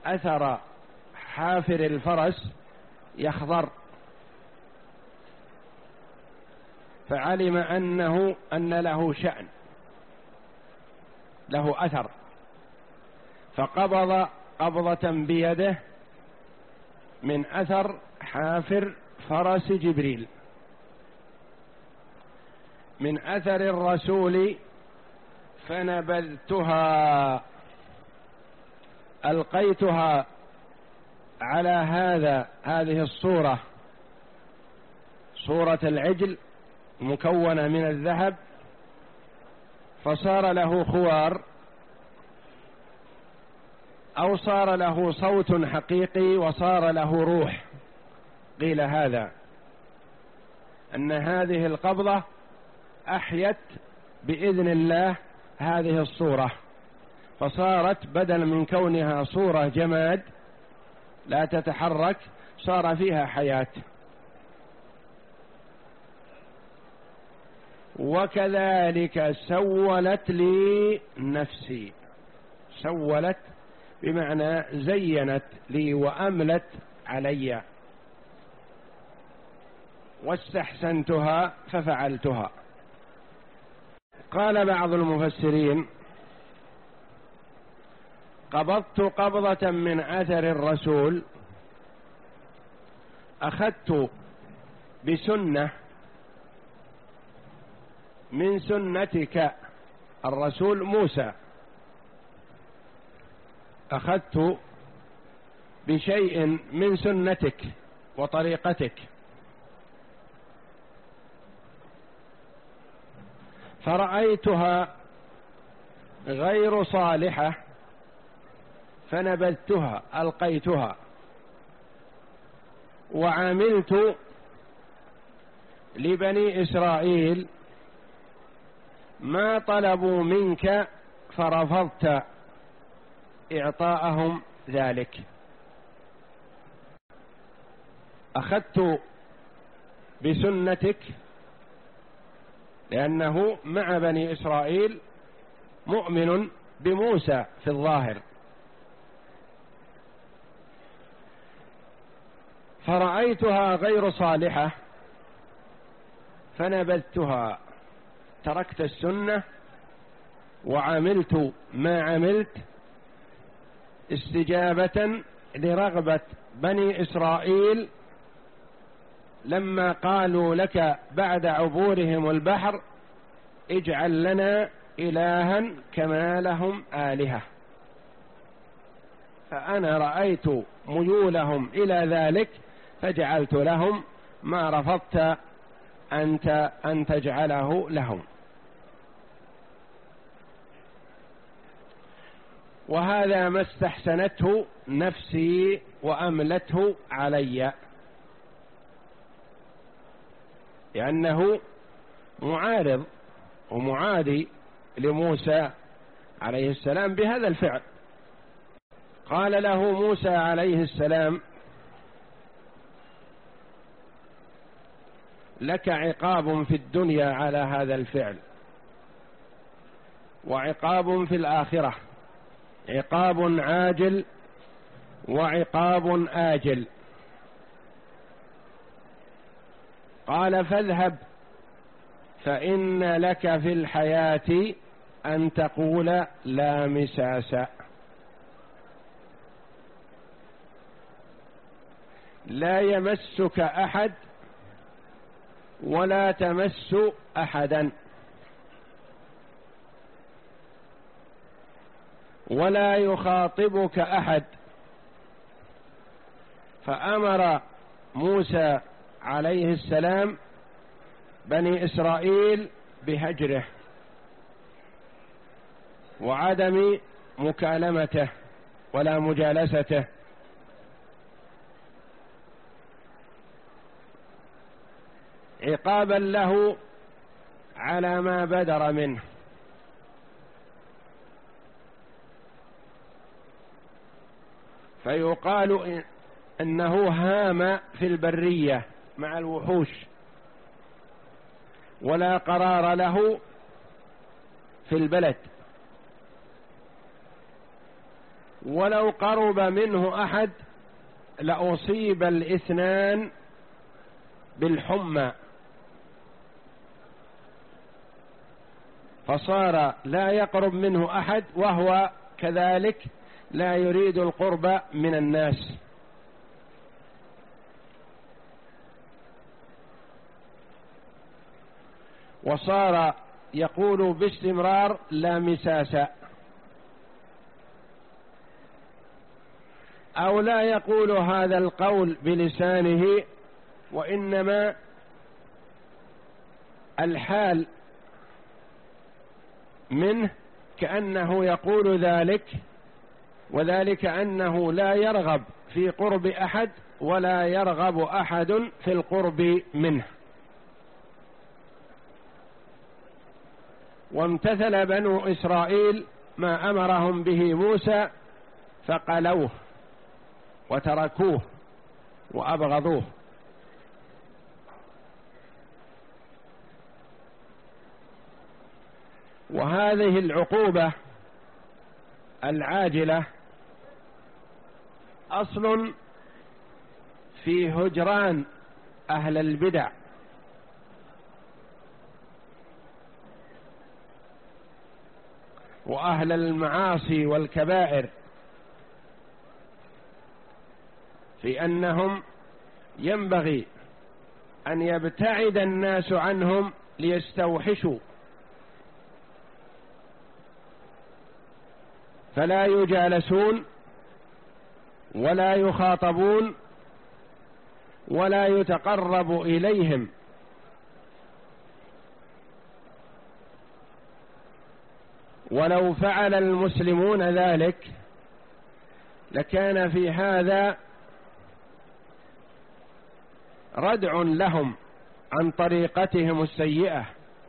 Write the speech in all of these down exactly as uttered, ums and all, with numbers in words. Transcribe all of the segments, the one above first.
أثر حافر الفرس يخضر، فعلم أنه أن له شأن، له أثر، فقبض قبضة بيده من أثر حافر فرس جبريل، من أثر الرسول، فنبذتها، ألقيتها على هذا هذه الصورة، صورة العجل مكونة من الذهب، فصار له خوار أو صار له صوت حقيقي وصار له روح. قيل هذا أن هذه القبضة أحيت بإذن الله هذه الصورة، فصارت بدل من كونها صورة جماد لا تتحرك صار فيها حياة. وكذلك سولت لي نفسي، سولت بمعنى زينت لي وأملت علي، واستحسنتها ففعلتها. قال بعض المفسرين: قبضت قبضة من أثر الرسول، أخذت بسنة من سنتك الرسول موسى، أخذت بشيء من سنتك وطريقتك، فرأيتها غير صالحة فنبذتها، ألقيتها، وعملت لبني إسرائيل ما طلبوا منك فرفضت إعطاءهم ذلك. أخذت بسنتك لأنه مع بني إسرائيل مؤمن بموسى في الظاهر، فرأيتها غير صالحة فنبذتها، تركت السنة وعملت ما عملت استجابة لرغبة بني إسرائيل لما قالوا لك بعد عبورهم البحر: اجعل لنا إلها كما لهم آلهة. فأنا رأيت ميولهم إلى ذلك فجعلت لهم ما رفضت أنت أن تجعله لهم. وهذا ما استحسنته نفسي وأملته علي، لأنه معارض ومعادي لموسى عليه السلام بهذا الفعل. قال له موسى عليه السلام: لك عقاب في الدنيا على هذا الفعل، وعقاب في الآخرة، عقاب عاجل وعقاب آجل. قال: فاذهب فإن لك في الحياة أن تقول لا مساس، لا يمسك أحد ولا تمس أحدا، ولا يخاطبك أحد. فأمر موسى عليه السلام بني إسرائيل بهجره وعدم مكالمته ولا مجالسته، عقابا له على ما بدر منه. فيقال إنه هام في البرية مع الوحوش ولا قرار له في البلد، ولو قرب منه أحد لأصيب الاثنان بالحمى، فصار لا يقرب منه أحد وهو كذلك لا يريد القرب من الناس. وصار يقول باستمرار لا مساس، أو لا يقول هذا القول بلسانه، وإنما الحال منه كأنه يقول ذلك، وذلك أنه لا يرغب في قرب أحد ولا يرغب أحد في القرب منه. وامتثل بنو إسرائيل ما أمرهم به موسى فقلوه وتركوه وأبغضوه. وهذه العقوبة العاجلة أصل في هجران أهل البدع، وأهل المعاصي والكبائر، في أنهم ينبغي أن يبتعد الناس عنهم ليستوحشوا، فلا يجالسون ولا يخاطبون ولا يتقرب إليهم. ولو فعل المسلمون ذلك لكان في هذا ردع لهم عن طريقتهم السيئة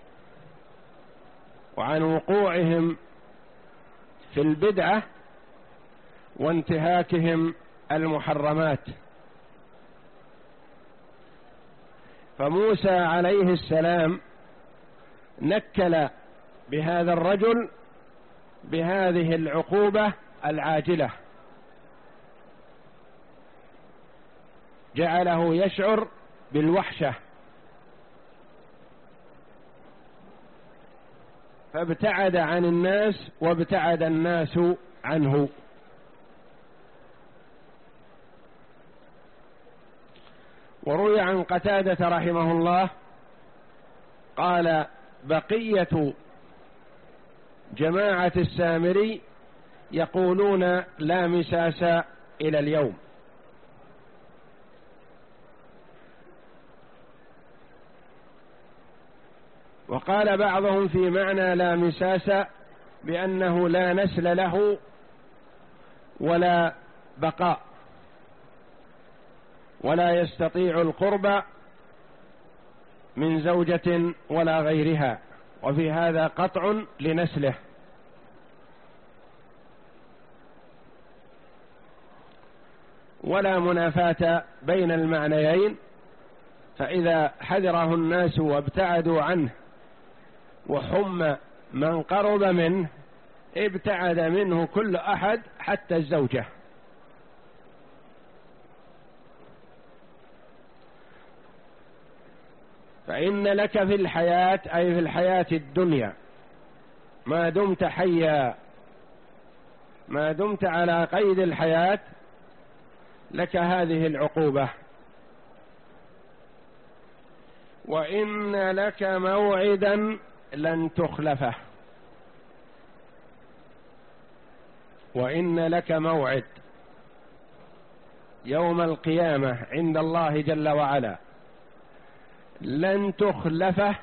وعن وقوعهم في البدعة وانتهاكهم المحرمات. فموسى عليه السلام نكل بهذا الرجل بهذه العقوبة العاجلة، جعله يشعر بالوحشة، فابتعد عن الناس وابتعد الناس عنه. وروي عن قتادة رحمه الله قال: بقية جماعة السامري يقولون لا مساس إلى اليوم. وقال بعضهم في معنى لا مساس بأنه لا نسل له ولا بقاء، ولا يستطيع القرب من زوجة ولا غيرها، وفي هذا قطع لنسله. ولا منافاة بين المعنيين، فإذا حذره الناس وابتعدوا عنه وحم من قرب منه ابتعد منه كل أحد حتى الزوجة. فإن لك في الحياة، أي في الحياة الدنيا، ما دمت حيا، ما دمت على قيد الحياة، لك هذه العقوبة. وإن لك موعدا لن تخلفه، وإن لك موعد يوم القيامة عند الله جل وعلا لن تخلفه.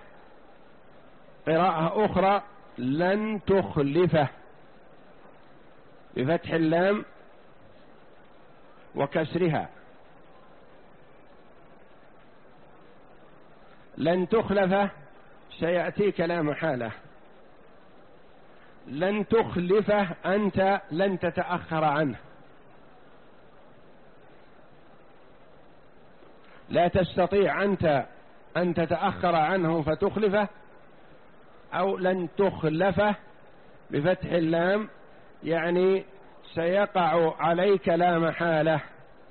قراءة أخرى لن تخلفه بفتح اللام وكسرها. لن تخلفه سيأتيك لا محالة، لن تخلفه أنت لن تتأخر عنه، لا تستطيع أنت أن تتأخر عنه فتخلفه، أو لن تخلفه بفتح اللام يعني سيقع عليك لا محالة،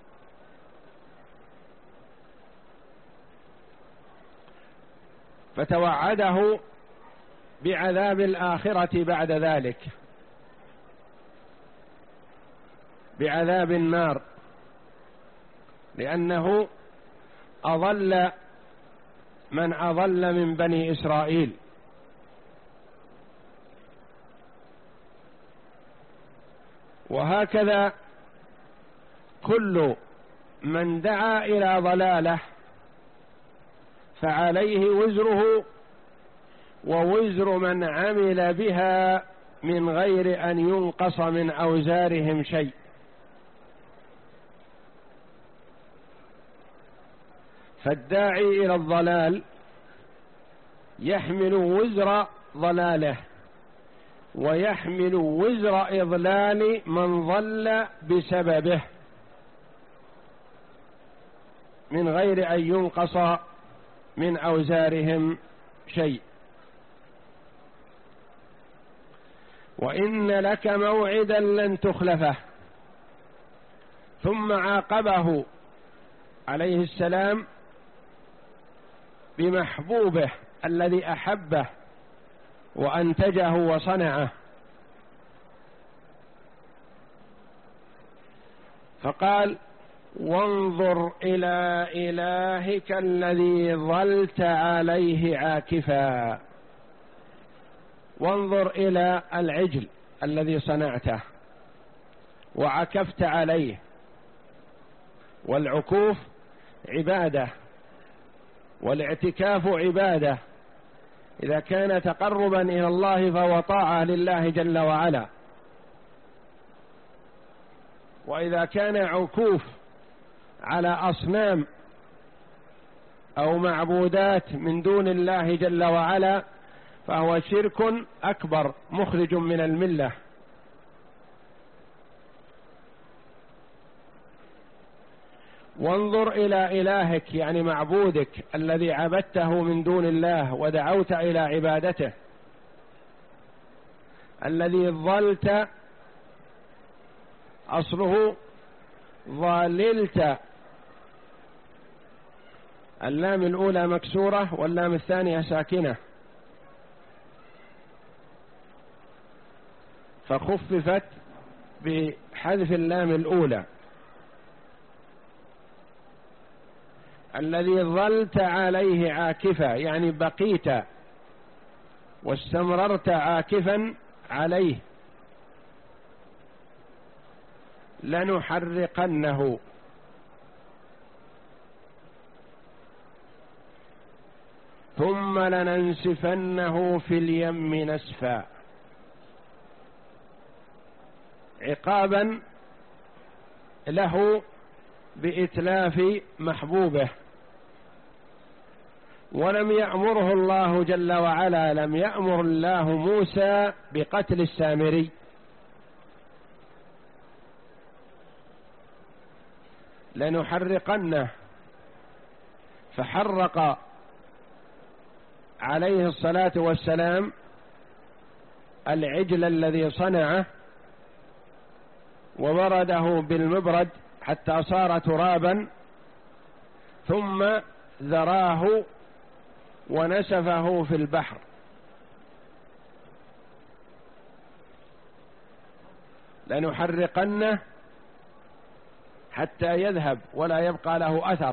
فتوعده بعذاب الآخرة بعد ذلك، بعذاب النار، لأنه أضل من أضل من بني إسرائيل. وهكذا كل من دعا إلى ضلاله فعليه وزره ووزر من عمل بها من غير أن ينقص من أوزارهم شيء. فالداعي إلى الضلال يحمل وزر ضلاله ويحمل وزر إضلال من ضل بسببه من غير أن ينقص من أوزارهم شيء. وإن لك موعدا لن تخلفه. ثم عاقبه عليه السلام بمحبوبه الذي أحبه وأنتجه وصنعه، فقال: وانظر إلى إلهك الذي ظلت عليه عاكفا. وانظر إلى العجل الذي صنعته وعكفت عليه، والعكوف عبادة والاعتكاف عبادة، إذا كان تقربا إلى الله فهو طاعة لله جل وعلا، وإذا كان عكوف على أصنام أو معبودات من دون الله جل وعلا فهو شرك أكبر مخرج من الملة. وانظر إلى إلهك يعني معبودك الذي عبدته من دون الله ودعوت إلى عبادته، الذي ظلت أصله ظللت، اللام الأولى مكسورة واللام الثانية ساكنة فخففت بحذف اللام الأولى. الذي ظلت عليه عاكفا يعني بقيت واستمررت عاكفا عليه. لنحرقنه ثم لننسفنه في اليم نسفا، عقابا له بإتلاف محبوبه. ولم يأمره الله جل وعلا، لم يأمر الله موسى بقتل السامري، لنحرقنه، فحرق عليه الصلاة والسلام العجل الذي صنعه وبرده بالمبرد حتى صار ترابا، ثم ذراه ونسفه في البحر. لنحرقنه حتى يذهب ولا يبقى له أثر،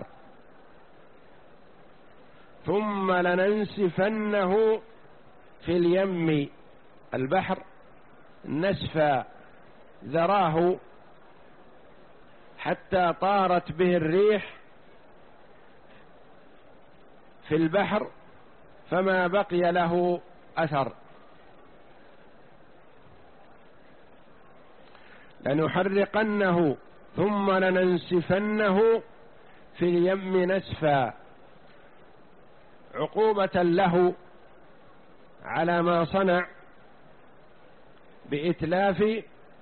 ثم لننسفنه في اليم البحر نسفا، ذراه حتى طارت به الريح في البحر فما بقي له أثر. لنحرقنه ثم لننسفنه في اليم نسفا، عقوبة له على ما صنع بإتلاف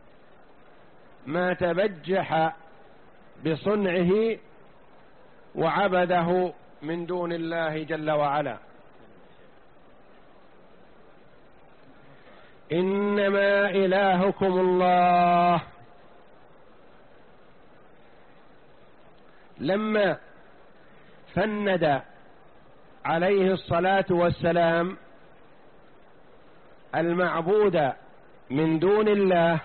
ما تبجح بصنعه وعبده من دون الله جل وعلا. إنما إلهكم الله لما فند عليه الصلاة والسلام المعبود من دون الله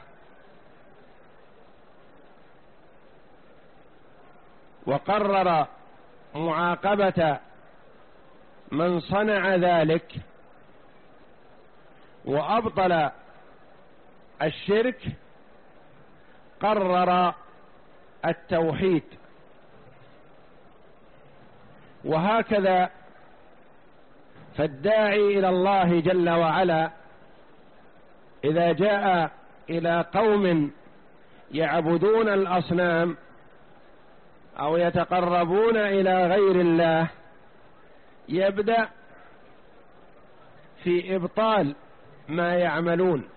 وقرر معاقبة من صنع ذلك وأبطل الشرك، قرر التوحيد. وهكذا فالداعي إلى الله جل وعلا إذا جاء إلى قوم يعبدون الأصنام أو يتقربون إلى غير الله يبدأ في إبطال ما يعملون،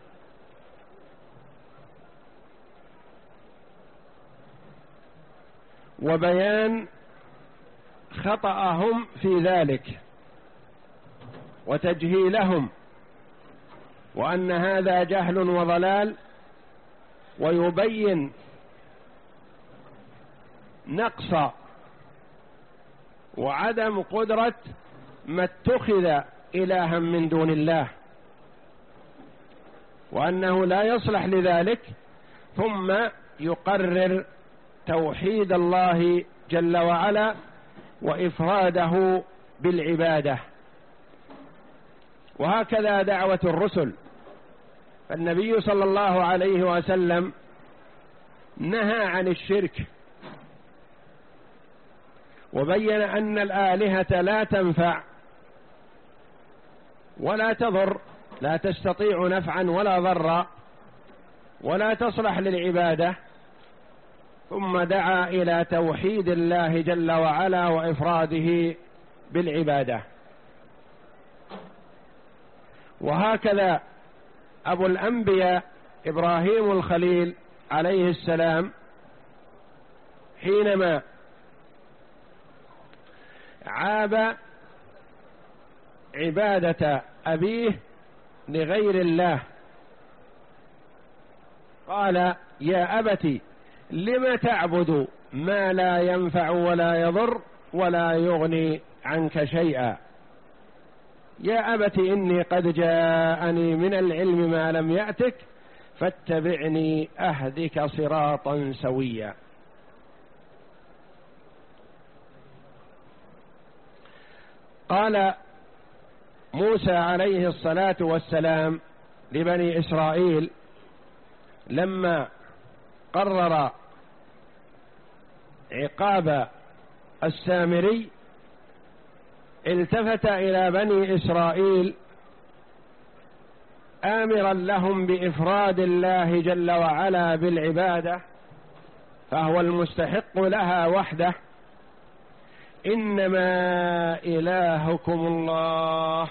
وبيان خطأهم في ذلك وتجهيلهم، وأن هذا جهل وضلال، ويبين نقص وعدم قدرة ما اتخذ إلها من دون الله، وأنه لا يصلح لذلك، ثم يقرر توحيد الله جل وعلا وإفراده بالعبادة. وهكذا دعوة الرسل، فالنبي صلى الله عليه وسلم نهى عن الشرك وبين أن الآلهة لا تنفع ولا تضر، لا تستطيع نفعا ولا ضرا ولا تصلح للعبادة، ثم دعا إلى توحيد الله جل وعلا وإفراده بالعبادة. وهكذا أبو الأنبياء إبراهيم الخليل عليه السلام حينما عاب عبادة أبيه لغير الله قال: يا أبت لم تعبد ما لا ينفع ولا يضر ولا يغني عنك شيئا، يا أبت إني قد جاءني من العلم ما لم يأتك فاتبعني أهدك صراطا سويا. قال موسى عليه الصلاة والسلام لبني إسرائيل لما قرر عقاب السامري التفت إلى بني إسرائيل آمرا لهم بإفراد الله جل وعلا بالعبادة، فهو المستحق لها وحده. إنما إلهكم الله،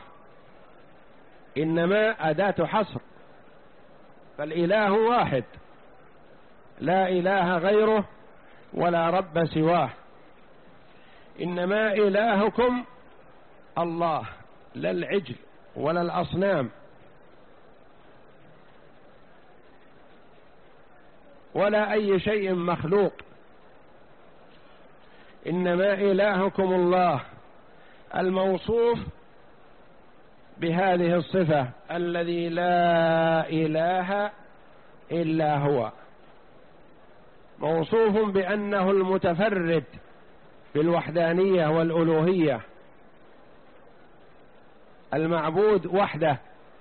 إنما أداة حصر، فالإله واحد لا إله غيره ولا رب سواه. إنما إلهكم الله، لا العجل ولا الأصنام ولا أي شيء مخلوق، إنما إلهكم الله الموصوف بهذه الصفة الذي لا إله إلا هو، موصوف بأنه المتفرد بالوحدانية والألوهية، المعبود وحده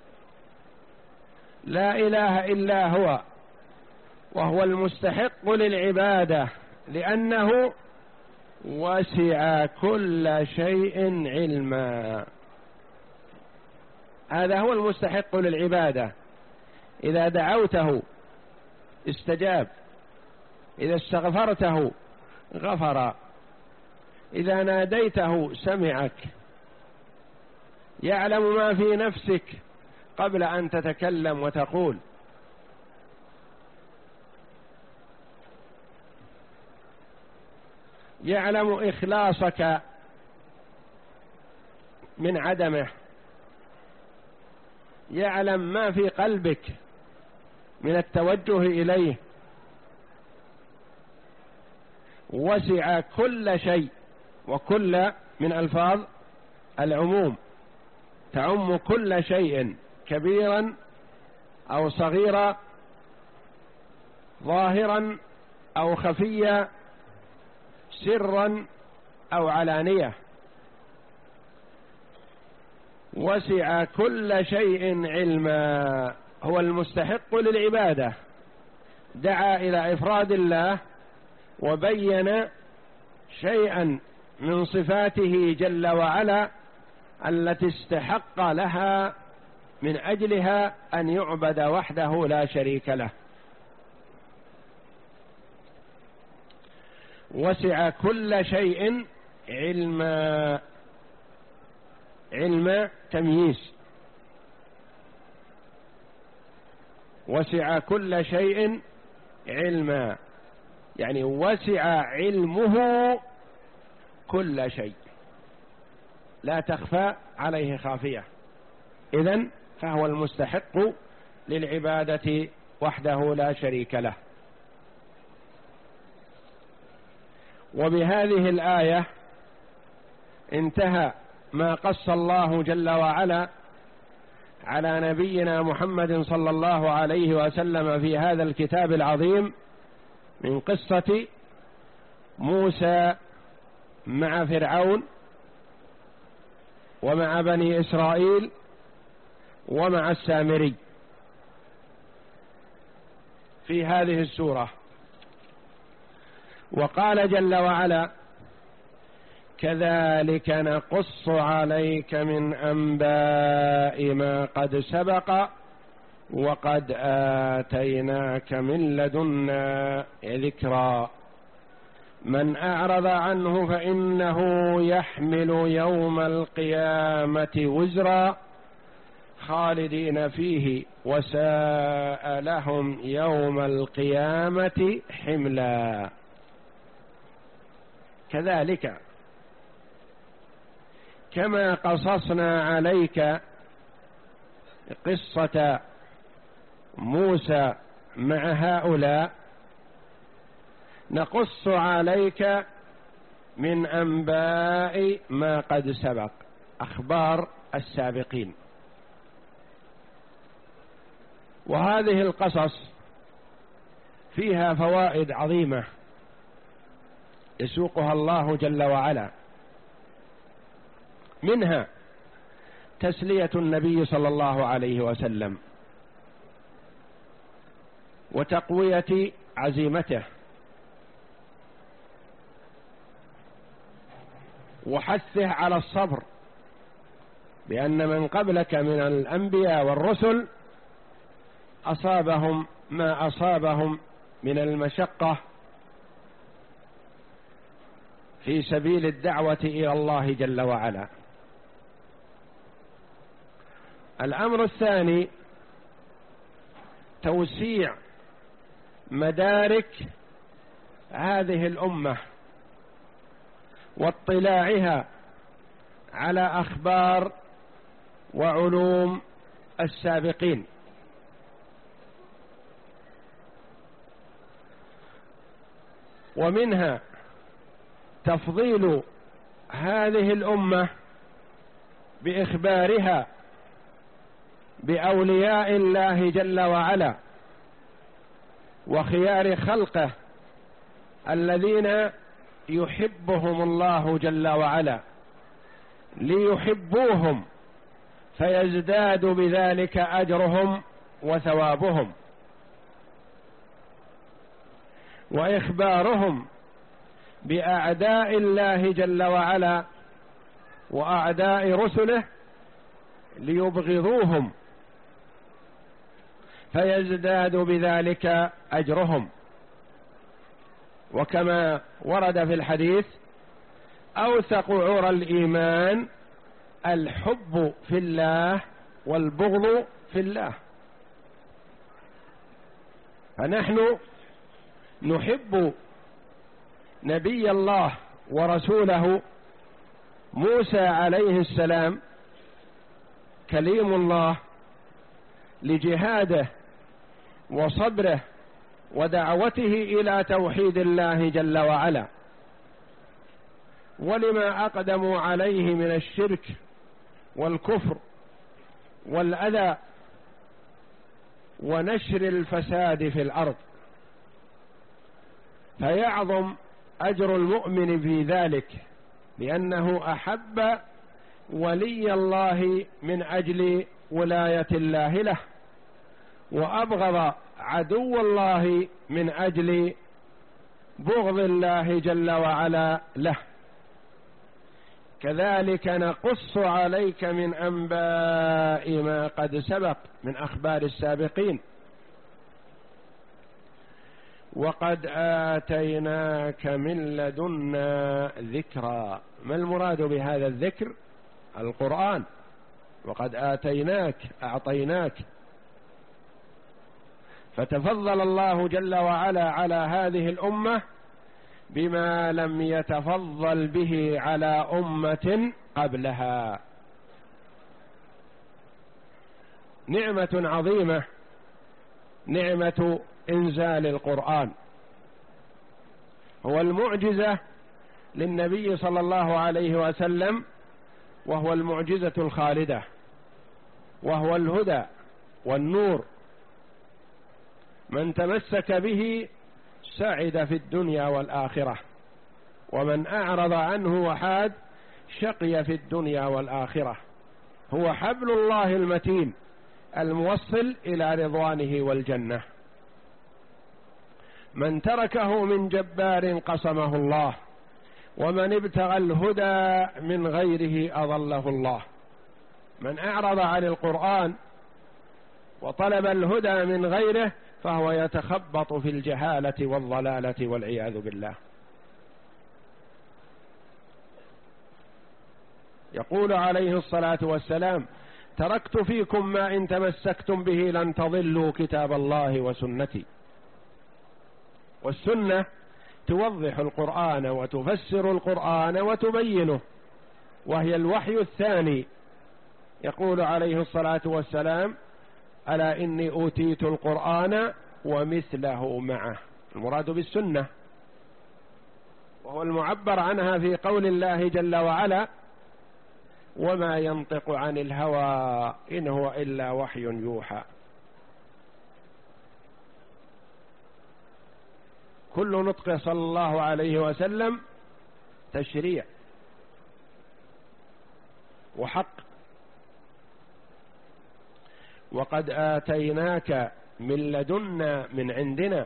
لا إله إلا هو، وهو المستحق للعبادة لأنه وسع كل شيء علما. هذا هو المستحق للعبادة، إذا دعوته استجاب، إذا استغفرته غفر، إذا ناديته سمعك، يعلم ما في نفسك قبل أن تتكلم وتقول. يعلم إخلاصك من عدمه، يعلم ما في قلبك من التوجه إليه، وسع كل شيء، وكل من ألفاظ العموم تعم كل شيء كبيرا أو صغيرا، ظاهرا أو خفيا، سرا أو علانية. وسع كل شيء علما، هو المستحق للعبادة، دعا إلى إفراد الله وبين شيئا من صفاته جل وعلا التي استحق لها من أجلها أن يعبد وحده لا شريك له. وسع كل شيء علما، علم تمييز، وسع كل شيء علما يعني وسع علمه كل شيء، لا تخفى عليه خافية، إذن فهو المستحق للعبادة وحده لا شريك له. وبهذه الآية انتهى ما قص الله جل وعلا على نبينا محمد صلى الله عليه وسلم في هذا الكتاب العظيم من قصة موسى مع فرعون ومع بني إسرائيل ومع السامري في هذه السورة. وقال جل وعلا: كذلك نقص عليك من أنباء ما قد سبق وقد آتيناك من لدنا ذكرا من أعرض عنه فإنه يحمل يوم القيامة وزرا خالدين فيه وساء لهم يوم القيامة حملا. كذلك كما قصصنا عليك قصة موسى مع هؤلاء نقص عليك من أنباء ما قد سبق، أخبار السابقين. وهذه القصص فيها فوائد عظيمة يسوقها الله جل وعلا، منها تسلية النبي صلى الله عليه وسلم وتقوية عزيمته وحثه على الصبر، بأن من قبلك من الأنبياء والرسل أصابهم ما أصابهم من المشقة في سبيل الدعوة إلى الله جل وعلا. الأمر الثاني توسيع مدارك هذه الأمة واطلاعها على أخبار وعلوم السابقين، ومنها تفضيل هذه الأمة بإخبارها بأولياء الله جل وعلا وخيار خلقه الذين يحبهم الله جل وعلا ليحبوهم فيزداد بذلك أجرهم وثوابهم، وإخبارهم بأعداء الله جل وعلا وأعداء رسله ليبغضوهم فيزداد بذلك أجرهم. وكما ورد في الحديث: أوثق عرى الإيمان الحب في الله والبغض في الله. فنحن نحب نبي الله ورسوله موسى عليه السلام كليم الله لجهاده وصبره ودعوته إلى توحيد الله جل وعلا ولما أقدموا عليه من الشرك والكفر والأذى ونشر الفساد في الأرض، فيعظم أجر المؤمن في ذلك، لأنه أحب ولي الله من أجل ولاية الله له، وأبغض عدو الله من أجل بغض الله جل وعلا له. كذلك نقص عليك من أنباء ما قد سبق من أخبار السابقين. وقد آتيناك من لدنا ذكرا. ما المراد بهذا الذكر؟ القرآن. وقد آتيناك، أعطيناك. فتفضل الله جل وعلا على هذه الأمة بما لم يتفضل به على أمة قبلها. نعمة عظيمة، نعمة إنزال القرآن. هو المعجزة للنبي صلى الله عليه وسلم، وهو المعجزة الخالدة، وهو الهدى والنور. من تمسك به سعد في الدنيا والآخرة، ومن أعرض عنه وحاد شقي في الدنيا والآخرة. هو حبل الله المتين الموصل إلى رضوانه والجنة. من تركه من جبار قصمه الله، ومن ابتغى الهدى من غيره أضله الله. من أعرض عن القرآن وطلب الهدى من غيره فهو يتخبط في الجهالة والضلالة والعياذ بالله. يقول عليه الصلاة والسلام: تركت فيكم ما إن تمسكتم به لن تضلوا كتاب الله وسنتي. والسنة توضح القرآن وتفسر القرآن وتبينه، وهي الوحي الثاني. يقول عليه الصلاة والسلام: ألا إني أوتيت القرآن ومثله معه. المراد بالسنة، وهو المعبر عنها في قول الله جل وعلا: وما ينطق عن الهوى إن هو إلا وحي يوحى. كل نطق صلى الله عليه وسلم تشريع وحق. وقد آتيناك من لدنا من عندنا،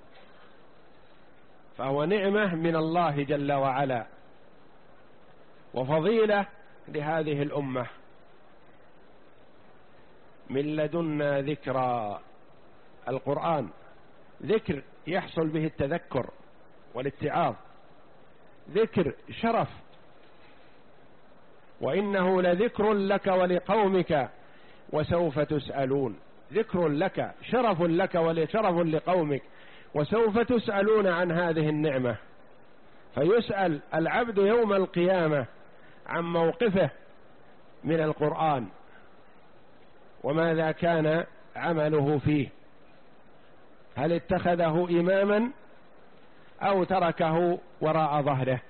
فهو نعمة من الله جل وعلا وفضيلة لهذه الأمة. من لدنا ذكرى. القرآن ذكر يحصل به التذكر والاتعاظ، ذكر شرف، وإنه لذكر لك ولقومك وسوف تسألون. ذكر لك، شرف لك وشرف لقومك، وسوف تسألون عن هذه النعمة. فيسأل العبد يوم القيامة عن موقفه من القرآن وماذا كان عمله فيه، هل اتخذه إماما أو تركه وراء ظهره.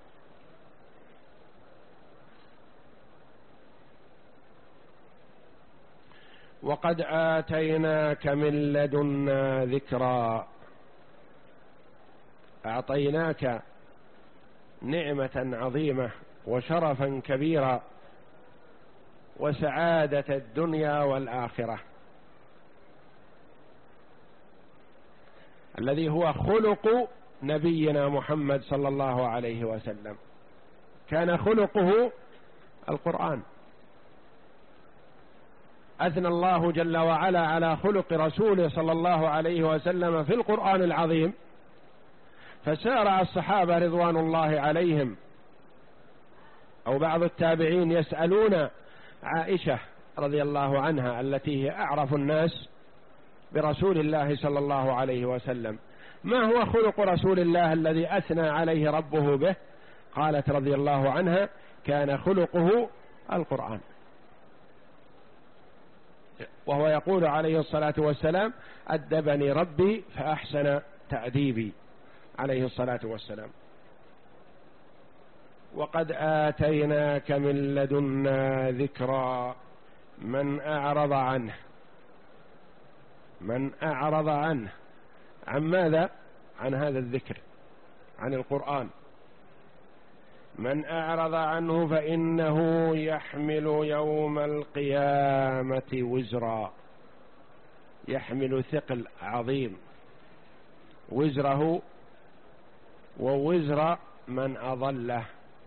وقد آتيناك من لدنا ذكرا. أعطيناك نعمة عظيمة وشرفا كبيرا وسعادة الدنيا والآخرة، الذي هو خلق نبينا محمد صلى الله عليه وسلم. كان خلقه القرآن. أثنى الله جل وعلا على خلق رسوله صلى الله عليه وسلم في القرآن العظيم، فسارع الصحابة رضوان الله عليهم أو بعض التابعين يسألون عائشة رضي الله عنها التي هي أعرف الناس برسول الله صلى الله عليه وسلم: ما هو خلق رسول الله الذي أثنى عليه ربه به؟ قالت رضي الله عنها: كان خلقه القرآن. وهو يقول عليه الصلاة والسلام: أدبني ربي فأحسن تأديبي، عليه الصلاة والسلام. وقد آتيناك من لدنا ذكرا من أعرض عنه. من أعرض عنه عن ماذا؟ عن هذا الذكر، عن القرآن. من أعرض عنه فإنه يحمل يوم القيامة وزرا، يحمل ثقل عظيم، وزره ووزر من أضله.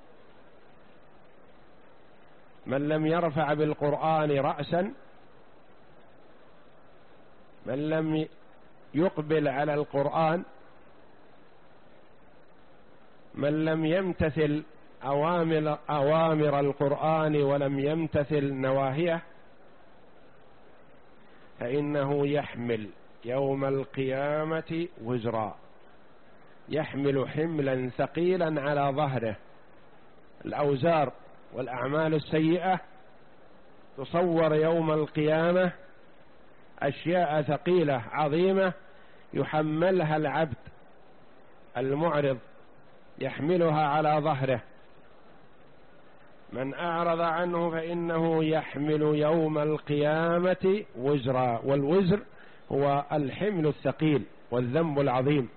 من لم يرفع بالقرآن رأسا، من لم يقبل على القرآن، من لم يمتثل أوامر, أوامر القرآن ولم يمتثل نواهيه، فإنه يحمل يوم القيامة وزرا، يحمل حملا ثقيلا على ظهره. الأوزار والأعمال السيئة تصور يوم القيامة أشياء ثقيلة عظيمة يحملها العبد المعرض، يحملها على ظهره. من أعرض عنه فإنه يحمل يوم القيامة وزرا، والوزر هو الحمل الثقيل والذنب العظيم.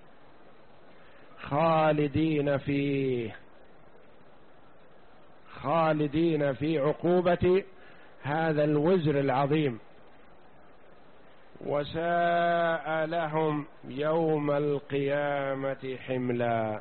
خالدين فيه، خالدين في عقوبة هذا الوزر العظيم. وساء لهم يوم القيامة حملا.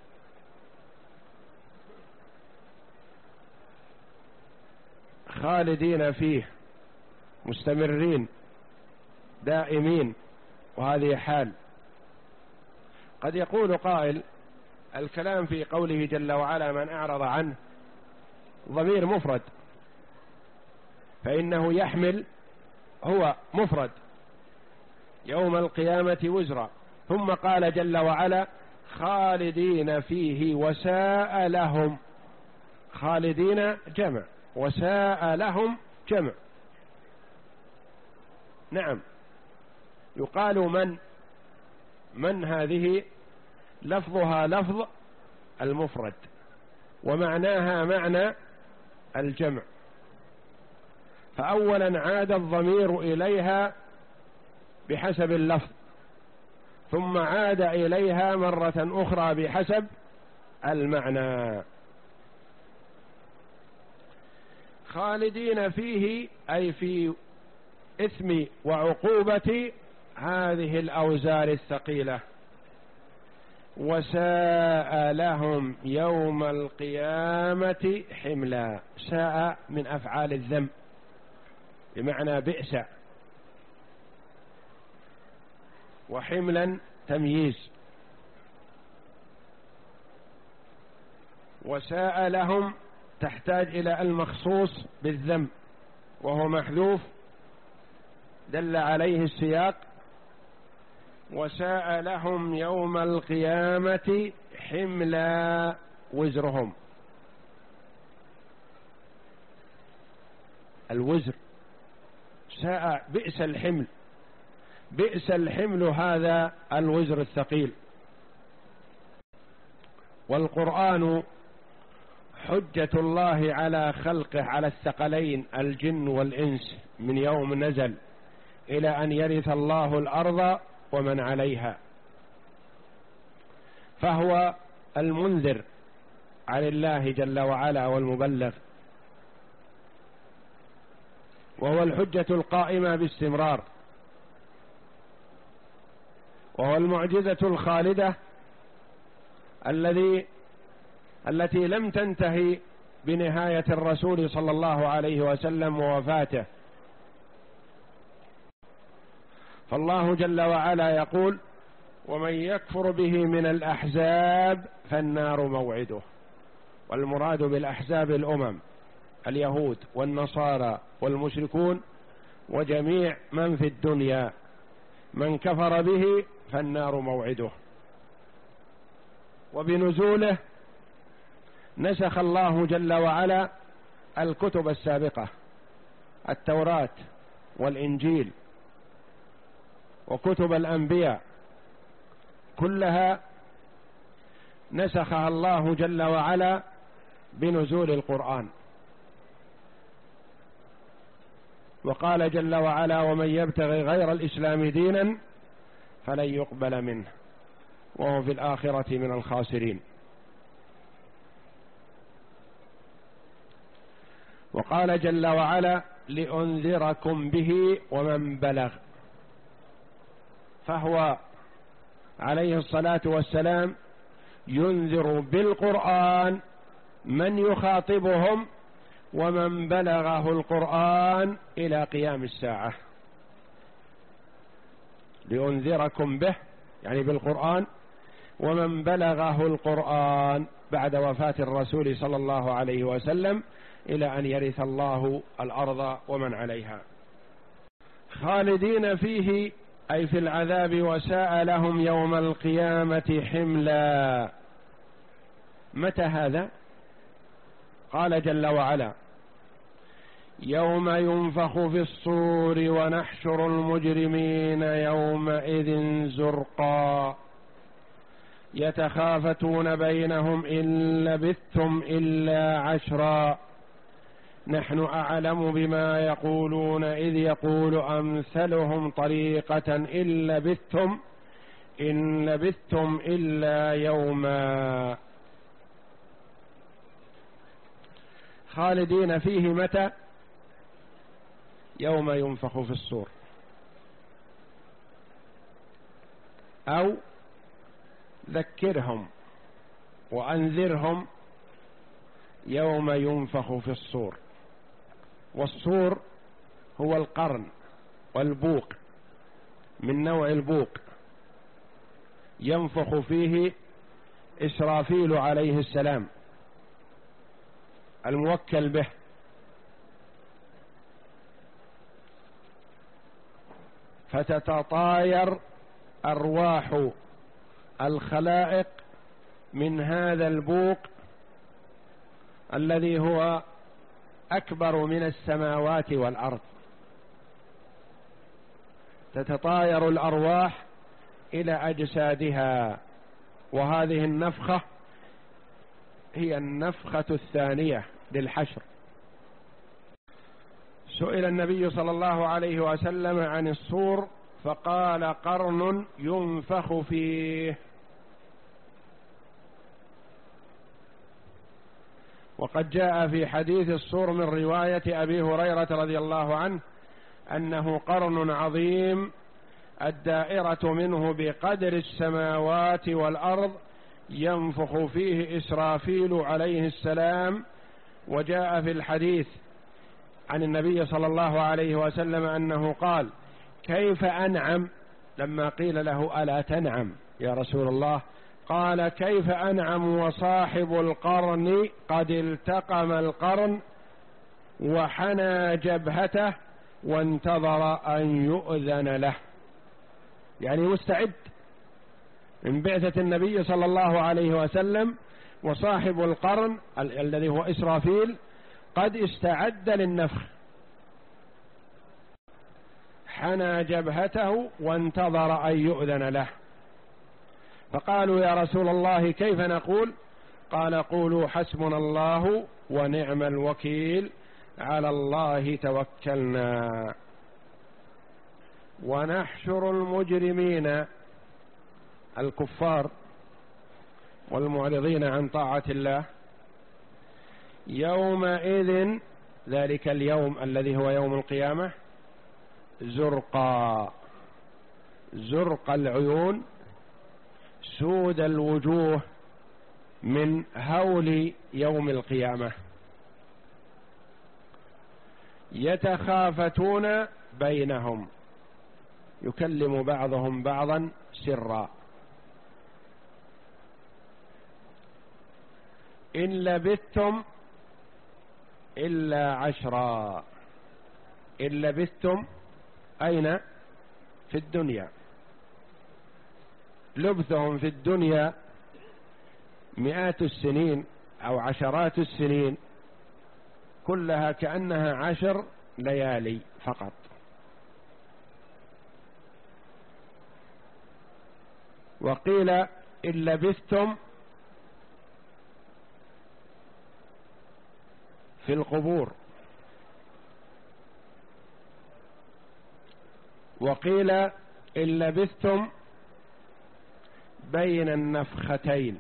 خالدين فيه، مستمرين دائمين، وهذه حال. قد يقول قائل: الكلام في قوله جل وعلا من أعرض عنه ضمير مفرد، فإنه يحمل، هو مفرد، يوم القيامة وزرا، ثم قال جل وعلا خالدين فيه وساء لهم. خالدين جمع، وساء لهم جمع. نعم، يقال من من هذه لفظها لفظ المفرد ومعناها معنى الجمع، فأولا عاد الضمير إليها بحسب اللفظ، ثم عاد إليها مرة أخرى بحسب المعنى. خالدين فيه أي في إثم وعقوبة هذه الأوزار الثقيلة. وساء لهم يوم القيامة حملا. ساء من أفعال الذم بمعنى بئس، وحملا تمييز. وساء لهم تحتاج إلى المخصوص بالذم وهو محذوف دل عليه السياق. وساء لهم يوم القيامة حملا وزرهم. الوزر ساء، بئس الحمل، بئس الحمل هذا الوزر الثقيل. والقرآن حجة الله على خلقه على الثقلين الجن والإنس من يوم نزل إلى أن يرث الله الأرض ومن عليها، فهو المنذر عن الله جل وعلا والمبلغ، وهو الحجة القائمة باستمرار، وهو المعجزة الخالدة الذي التي لم تنتهي بنهاية الرسول صلى الله عليه وسلم ووفاته. فالله جل وعلا يقول ومن يكفر به من الأحزاب فالنار موعده. والمراد بالأحزاب الأمم، اليهود والنصارى والمشركون وجميع من في الدنيا، من كفر به فالنار موعده. وبنزوله نسخ الله جل وعلا الكتب السابقة، التوراة والإنجيل وكتب الأنبياء، كلها نسخها الله جل وعلا بنزول القرآن. وقال جل وعلا: ومن يبتغي غير الإسلام دينا فلن يقبل منه وهو في الآخرة من الخاسرين. وقال جل وعلا: لأنذركم به ومن بلغ. فهو عليه الصلاة والسلام ينذر بالقرآن من يخاطبهم ومن بلغه القرآن إلى قيام الساعة. لأنذركم به يعني بالقرآن، ومن بلغه القرآن بعد وفاة الرسول صلى الله عليه وسلم إلى أن يرث الله الأرض ومن عليها. خالدين فيه أي في العذاب، وساء لهم يوم القيامة حملا. متى هذا؟ قال جل وعلا: يوم ينفخ في الصور ونحشر المجرمين يومئذ زرقا يتخافتون بينهم إن لبثتم إلا عشرا نحن أعلم بما يقولون إذ يقول أمثلهم طريقة إن لبثتم إن لبثتم إلا يوما. خالدين فيه متى؟ يوم ينفخ في الصور، أو ذكرهم وأنذرهم يوم ينفخ في الصور. والصور هو القرن والبوق من نوع البوق، ينفخ فيه إسرافيل عليه السلام الموكل به، فتتطاير أرواح الخلائق من هذا البوق الذي هو أكبر من السماوات والأرض. تتطاير الأرواح إلى أجسادها، وهذه النفخة هي النفخة الثانية للحشر. سئل النبي صلى الله عليه وسلم عن الصور فقال: قرن ينفخ فيه. وقد جاء في حديث الصور من رواية أبي هريرة رضي الله عنه أنه قرن عظيم الدائرة منه بقدر السماوات والأرض ينفخ فيه إسرافيل عليه السلام. وجاء في الحديث عن النبي صلى الله عليه وسلم أنه قال: كيف أنعم؟ لما قيل له: ألا تنعم يا رسول الله؟ قال: كيف أنعم وصاحب القرن قد التقم القرن وحنى جبهته وانتظر أن يؤذن له. يعني مستعد من بعثة النبي صلى الله عليه وسلم، وصاحب القرن ال الذي هو إسرافيل قد استعد للنفخ، حنى جبهته وانتظر أن يؤذن له. فقالوا: يا رسول الله كيف نقول؟ قال: قولوا حسبنا الله ونعم الوكيل، على الله توكلنا. ونحشر المجرمين الكفار والمعرضين عن طاعة الله يومئذ، ذلك اليوم الذي هو يوم القيامة، زرقا، زرق العيون، سود الوجوه من هول يوم القيامة. يتخافتون بينهم، يكلم بعضهم بعضا سرا. إن لبثتم إلا عشرا. إن لبثتم أين؟ في الدنيا. لبثهم في الدنيا مئات السنين أو عشرات السنين، كلها كأنها عشر ليالي فقط. وقيل إن لبثتم في القبور. وقيل إن لبثتم بين النفختين،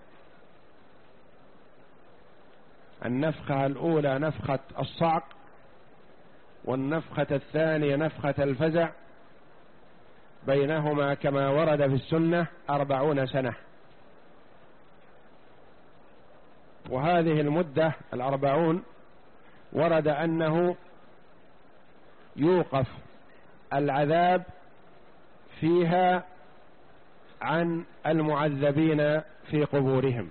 النفخة الأولى نفخة الصعق، والنفخة الثانية نفخة الفزع، بينهما كما ورد في السنة أربعون سنة. وهذه المدة الأربعون ورد أنه يوقف العذاب فيها عن المعذبين في قبورهم،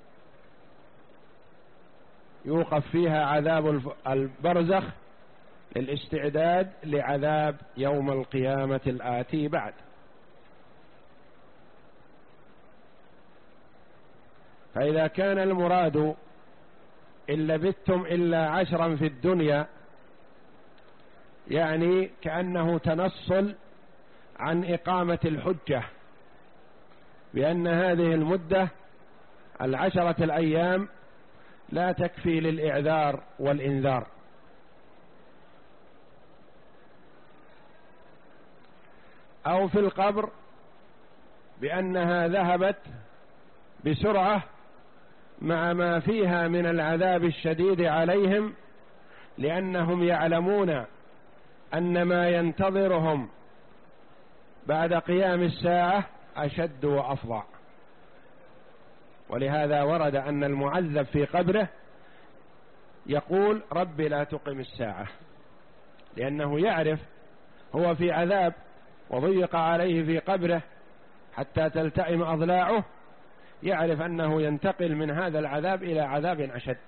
يوقف فيها عذاب البرزخ للاستعداد لعذاب يوم القيامة الآتي بعد. فإذا كان المراد إن لبثتم إلا عشرا في الدنيا، يعني كأنه تنصل عن إقامة الحجة بأن هذه المدة العشرة الأيام لا تكفي للإعذار والإنذار. أو في القبر بأنها ذهبت بسرعة مع ما فيها من العذاب الشديد عليهم، لأنهم يعلمون أن ما ينتظرهم بعد قيام الساعة أشد وأفظع. ولهذا ورد أن المعذب في قبره يقول رب لا تقم الساعة، لأنه يعرف هو في عذاب وضيق عليه في قبره حتى تلتئم أضلاعه، يعرف أنه ينتقل من هذا العذاب إلى عذاب أشد.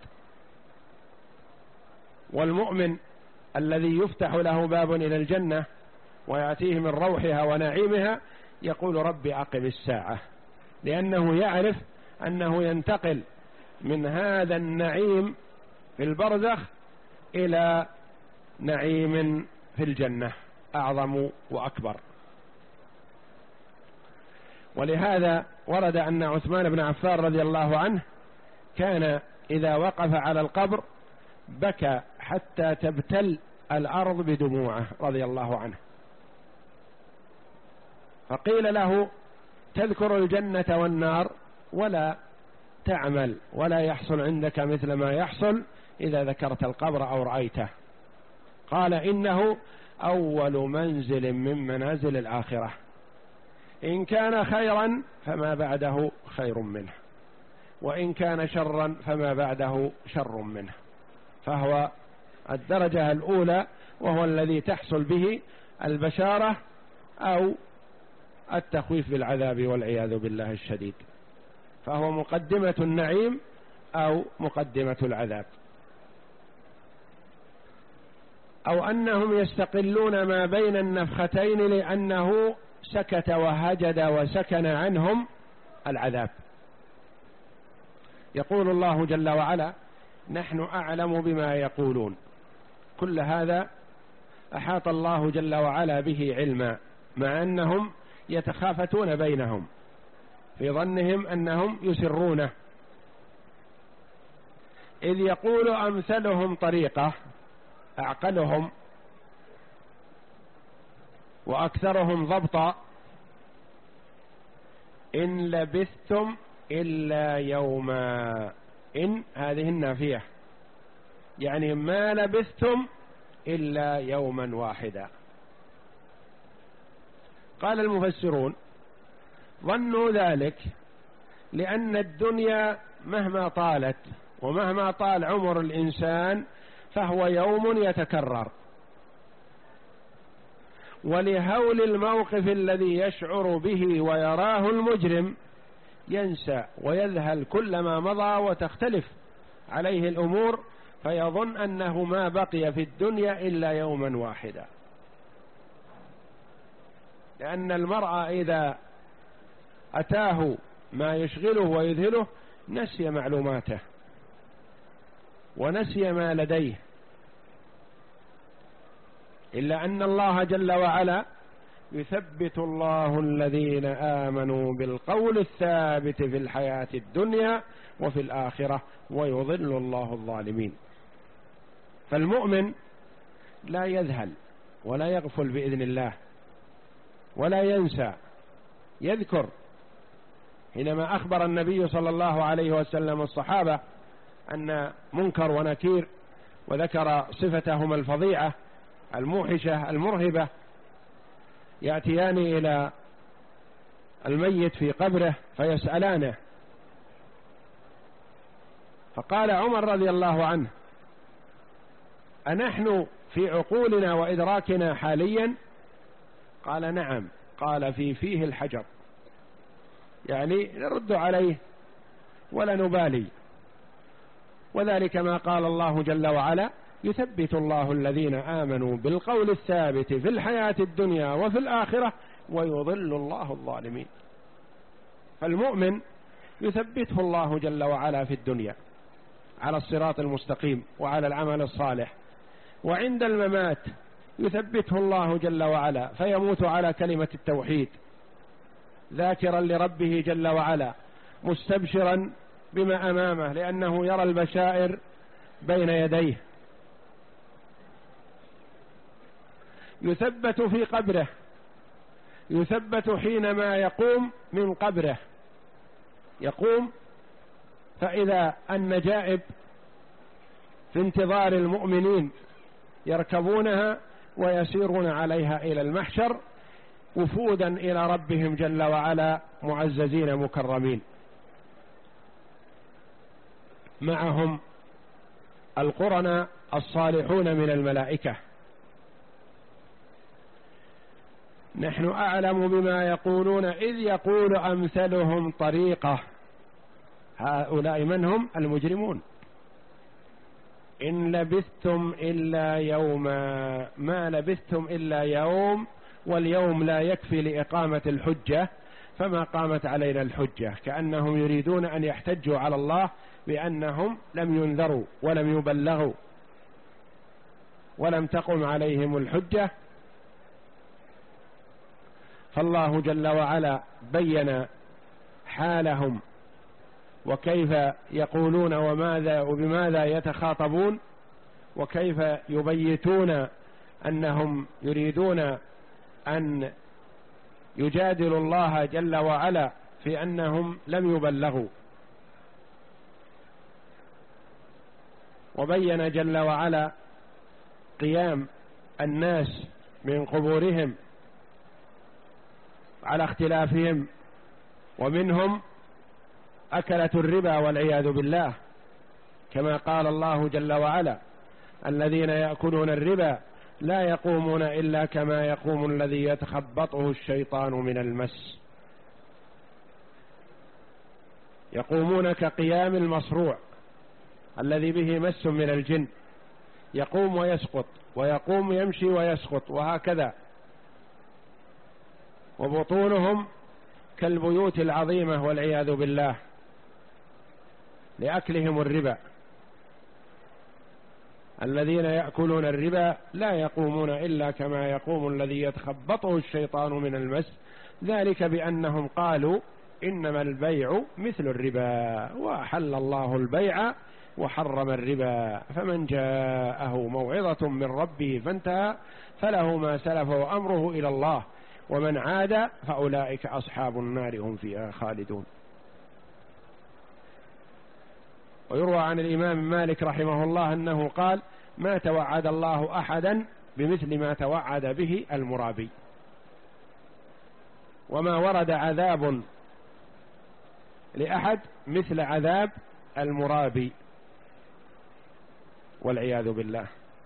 والمؤمن الذي يفتح له باب إلى الجنة ويأتيه من روحها ونعيمها يقول رب أقم الساعة، لأنه يعرف أنه ينتقل من هذا النعيم في البرزخ إلى نعيم في الجنة أعظم وأكبر. ولهذا ورد أن عثمان بن عفان رضي الله عنه كان إذا وقف على القبر بكى حتى تبتل الأرض بدموعه رضي الله عنه. فقيل له تذكر الجنة والنار ولا تعمل ولا يحصل عندك مثل ما يحصل إذا ذكرت القبر أو رأيته؟ قال إنه أول منزل من منازل الآخرة، إن كان خيرا فما بعده خير منه، وإن كان شرا فما بعده شر منه. فهو الدرجة الأولى، وهو الذي تحصل به البشارة أو التخويف بالعذاب والعياذ بالله الشديد، فهو مقدمة النعيم أو مقدمة العذاب. أو أنهم يستقلون ما بين النفختين لأنه سكت وهجد وسكن عنهم العذاب. يقول الله جل وعلا نحن أعلم بما يقولون، كل هذا أحاط الله جل وعلا به علما، مع أنهم يتخافتون بينهم في ظنهم أنهم يسرونه. إذ يقول أمثلهم طريقة، أعقلهم وأكثرهم ضبطا، إن لبثتم إلا يوما. إن هذه النافية، يعني ما لبثتم إلا يوما واحدا. قال المفسرون ظنوا ذلك لأن الدنيا مهما طالت ومهما طال عمر الإنسان فهو يوم يتكرر، ولهول الموقف الذي يشعر به ويراه المجرم ينسى ويذهل كل ما مضى وتختلف عليه الأمور، فيظن أنه ما بقي في الدنيا إلا يوما واحدا. لأن المرء إذا أتاه ما يشغله ويذهله نسي معلوماته ونسي ما لديه، إلا أن الله جل وعلا يثبت الله الذين آمنوا بالقول الثابت في الحياة الدنيا وفي الآخرة ويضل الله الظالمين. فالمؤمن لا يذهل ولا يغفل بإذن الله ولا ينسى، يذكر. حينما أخبر النبي صلى الله عليه وسلم الصحابة أن منكر ونكير وذكر صفتهم الفظيعة الموحشة المرهبة يأتيان إلى الميت في قبره فيسألانه، فقال عمر رضي الله عنه: أنحن في عقولنا وإدراكنا حاليا؟ قال: نعم. قال: في فيه الحجر، يعني نرد عليه ولا نبالي. وذلك ما قال الله جل وعلا: يثبت الله الذين آمنوا بالقول الثابت في الحياة الدنيا وفي الآخرة ويضل الله الظالمين. فالمؤمن يثبته الله جل وعلا في الدنيا على الصراط المستقيم وعلى العمل الصالح، وعند الممات يثبته الله جل وعلا فيموت على كلمة التوحيد، ذاكرا لربه جل وعلا، مستبشرا بما أمامه لأنه يرى البشائر بين يديه. يثبت في قبره، يثبت حينما يقوم من قبره، يقوم فإذا النجائب في انتظار المؤمنين يركبونها ويسيرون عليها إلى المحشر وفودا إلى ربهم جل وعلا معززين مكرمين، معهم القرناء الصالحون من الملائكة. نحن أعلم بما يقولون إذ يقول أمثلهم طريقة. هؤلاء من هم؟ المجرمون. إن لبثتم إلا يوما، ما لبثتم إلا يوم، واليوم لا يكفي لإقامة الحجة، فما قامت علينا الحجة. كأنهم يريدون أن يحتجوا على الله بأنهم لم ينذروا ولم يبلغوا ولم تقم عليهم الحجة. فالله جل وعلا بين حالهم وكيف يقولون وماذا وبماذا يتخاطبون، وكيف يبيتون أنهم يريدون أن يجادلوا الله جل وعلا في أنهم لم يبلغوا. وبين جل وعلا قيام الناس من قبورهم على اختلافهم، ومنهم أكلة الربا والعياذ بالله، كما قال الله جل وعلا: الذين يأكلون الربا لا يقومون إلا كما يقوم الذي يتخبطه الشيطان من المس. يقومون كقيام المصروع الذي به مس من الجن، يقوم ويسقط ويقوم يمشي ويسقط وهكذا. وبطونهم كالبيوت العظيمة والعياذ بالله لأكلهم الربا. الذين يأكلون الربا لا يقومون إلا كما يقوم الذي يتخبطه الشيطان من المس، ذلك بأنهم قالوا إنما البيع مثل الربا وأحل الله البيع وحرم الربا، فمن جاءه موعظة من ربه فانتهى فله ما سلف وأمره إلى الله ومن عاد فأولئك أصحاب النار هم فيها خالدون. ويروى عن الإمام مالك رحمه الله أنه قال: ما توعد الله أحدا بمثل ما توعد به المرابي، وما ورد عذاب لأحد مثل عذاب المرابي والعياذ بالله.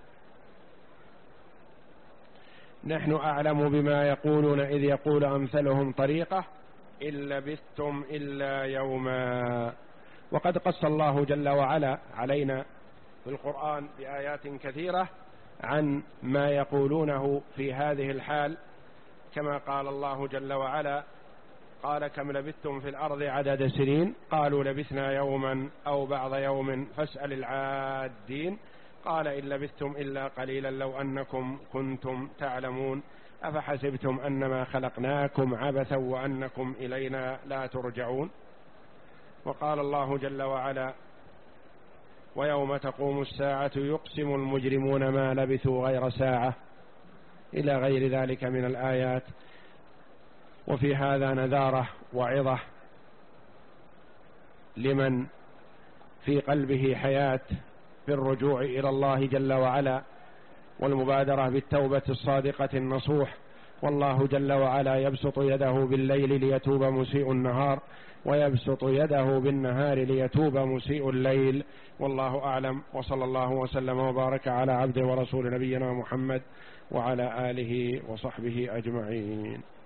نحن أعلم بما يقولون إذ يقول أمثلهم طريقة إن لبثتم إلا يوما. وقد قص الله جل وعلا علينا في القرآن بآيات كثيرة عن ما يقولونه في هذه الحال، كما قال الله جل وعلا: قال كم لبثتم في الأرض عدد سنين قالوا لبثنا يوما أو بعض يوم فاسأل العادين قال إن لبثتم إلا قليلا لو أنكم كنتم تعلمون أفحسبتم أنما خلقناكم عبثا وأنكم إلينا لا ترجعون. وقال الله جل وعلا: ويوم تقوم الساعة يقسم المجرمون ما لبثوا غير ساعة، إلى غير ذلك من الآيات. وفي هذا نذارة وعظة لمن في قلبه حياة في الرجوع إلى الله جل وعلا والمبادرة بالتوبة الصادقة النصوح. والله جل وعلا يبسط يده بالليل ليتوب مسيء النهار، ويبسط يده بالنهار ليتوب مسيء الليل. والله أعلم، وصلى الله وسلم وبارك على عبده ورسول نبينا محمد وعلى آله وصحبه أجمعين.